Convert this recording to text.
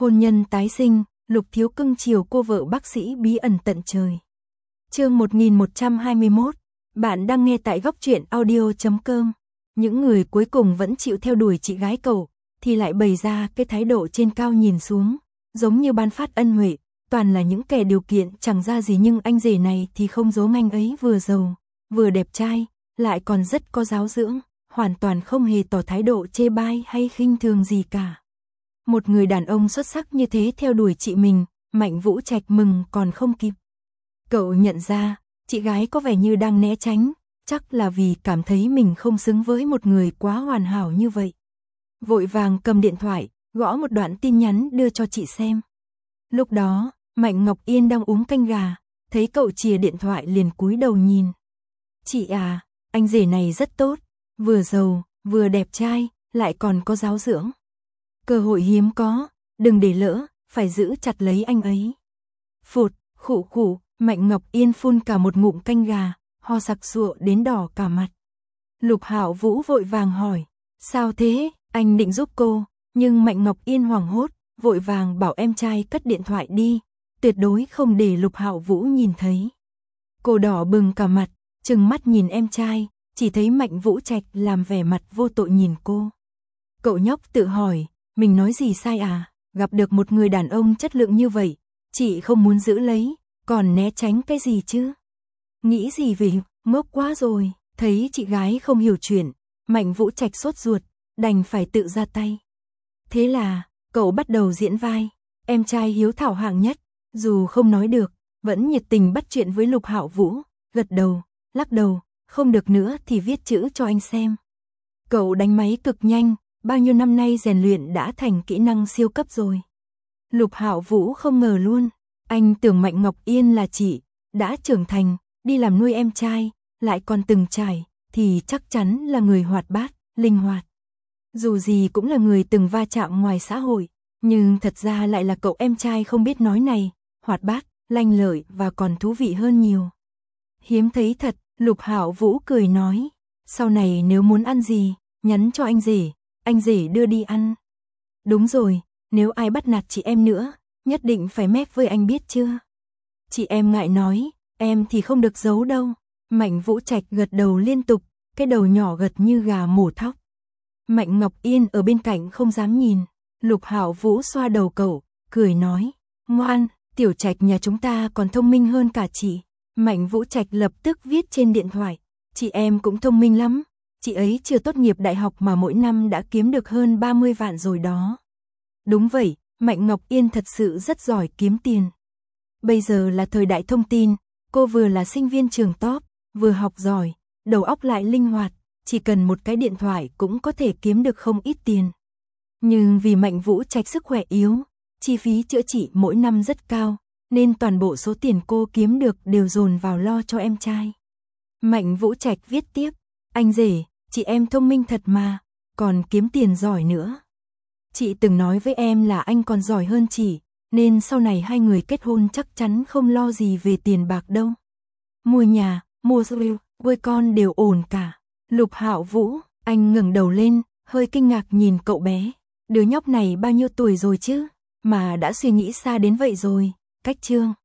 Hôn nhân tái sinh, Lục Thiếu cưng chiều cô vợ bác sĩ bí ẩn tận trời. Chương 1121, bạn đang nghe tại góc truyện audio.com. Những người cuối cùng vẫn chịu theo đuổi chị gái cậu, thì lại bày ra cái thái độ trên cao nhìn xuống, giống như ban phát ân huệ, toàn là những kẻ điều kiện chẳng ra gì, nhưng anh rể này thì không giấu anh ấy vừa giàu, vừa đẹp trai, lại còn rất có giáo dưỡng, hoàn toàn không hề tỏ thái độ chê bai hay khinh thường gì cả. Một người đàn ông xuất sắc như thế theo đuổi chị mình, Mạnh Vũ Trạch mừng còn không kịp. Cậu nhận ra, chị gái có vẻ như đang né tránh, chắc là vì cảm thấy mình không xứng với một người quá hoàn hảo như vậy. Vội vàng cầm điện thoại, gõ một đoạn tin nhắn đưa cho chị xem. Lúc đó, Mạnh Ngọc Yên đang uống canh gà, thấy cậu chìa điện thoại liền cúi đầu nhìn. Chị à, anh rể này rất tốt, vừa giàu, vừa đẹp trai, lại còn có giáo dưỡng. Cơ hội hiếm có, đừng để lỡ, phải giữ chặt lấy anh ấy. Phụt, khụ khụ, Mạnh Ngọc Yên phun cả một ngụm canh gà, ho sặc sụa đến đỏ cả mặt. Lục Hạo Vũ vội vàng hỏi, sao thế, anh định giúp cô, nhưng Mạnh Ngọc Yên hoảng hốt, vội vàng bảo em trai cất điện thoại đi, tuyệt đối không để Lục Hạo Vũ nhìn thấy. Cô đỏ bừng cả mặt, trừng mắt nhìn em trai, chỉ thấy Mạnh Vũ Trạch làm vẻ mặt vô tội nhìn cô. Cậu nhóc tự hỏi, mình nói gì sai à, gặp được một người đàn ông chất lượng như vậy, chị không muốn giữ lấy, còn né tránh cái gì chứ? Nghĩ gì về, ngốc quá rồi, thấy chị gái không hiểu chuyện, Mạnh Vũ Trạch sốt ruột, đành phải tự ra tay. Thế là, cậu bắt đầu diễn vai, em trai hiếu thảo hạng nhất, dù không nói được, vẫn nhiệt tình bắt chuyện với Lục Hạo Vũ, gật đầu, lắc đầu, không được nữa thì viết chữ cho anh xem. Cậu đánh máy cực nhanh, bao nhiêu năm nay rèn luyện đã thành kỹ năng siêu cấp rồi. Lục Hạo Vũ không ngờ luôn, anh tưởng Mạnh Ngọc Yên là chị, đã trưởng thành, đi làm nuôi em trai, lại còn từng trải, thì chắc chắn là người hoạt bát, linh hoạt. Dù gì cũng là người từng va chạm ngoài xã hội, nhưng thật ra lại là cậu em trai không biết nói này, hoạt bát, lanh lợi và còn thú vị hơn nhiều. Hiếm thấy thật, Lục Hạo Vũ cười nói, sau này nếu muốn ăn gì, nhắn cho anh rể đưa đi ăn. Đúng rồi, nếu ai bắt nạt chị em nữa, nhất định phải mép với anh biết chưa? Chị em ngại nói, em thì không được giấu đâu. Mạnh Vũ Trạch gật đầu liên tục, cái đầu nhỏ gật như gà mổ thóc. Mạnh Ngọc Yên ở bên cạnh không dám nhìn, Lục Hạo Vũ xoa đầu cậu, cười nói, ngoan, Tiểu Trạch nhà chúng ta còn thông minh hơn cả chị. Mạnh Vũ Trạch lập tức viết trên điện thoại, chị em cũng thông minh lắm, chị ấy chưa tốt nghiệp đại học mà mỗi năm đã kiếm được hơn 30 vạn rồi đó. Đúng vậy, Mạnh Ngọc Yên thật sự rất giỏi kiếm tiền. Bây giờ là thời đại thông tin, cô vừa là sinh viên trường top, vừa học giỏi, đầu óc lại linh hoạt, chỉ cần một cái điện thoại cũng có thể kiếm được không ít tiền. Nhưng vì Mạnh Vũ Trạch sức khỏe yếu, chi phí chữa trị mỗi năm rất cao, nên toàn bộ số tiền cô kiếm được đều dồn vào lo cho em trai. Mạnh Vũ Trạch viết tiếp, anh rể, chị em thông minh thật mà, còn kiếm tiền giỏi nữa. Chị từng nói với em là anh còn giỏi hơn chị, nên sau này hai người kết hôn chắc chắn không lo gì về tiền bạc đâu. Mua nhà, mua rượu, nuôi con đều ổn cả. Lục Hạo Vũ, anh ngẩng đầu lên, hơi kinh ngạc nhìn cậu bé. Đứa nhóc này bao nhiêu tuổi rồi chứ, mà đã suy nghĩ xa đến vậy rồi. Cách chương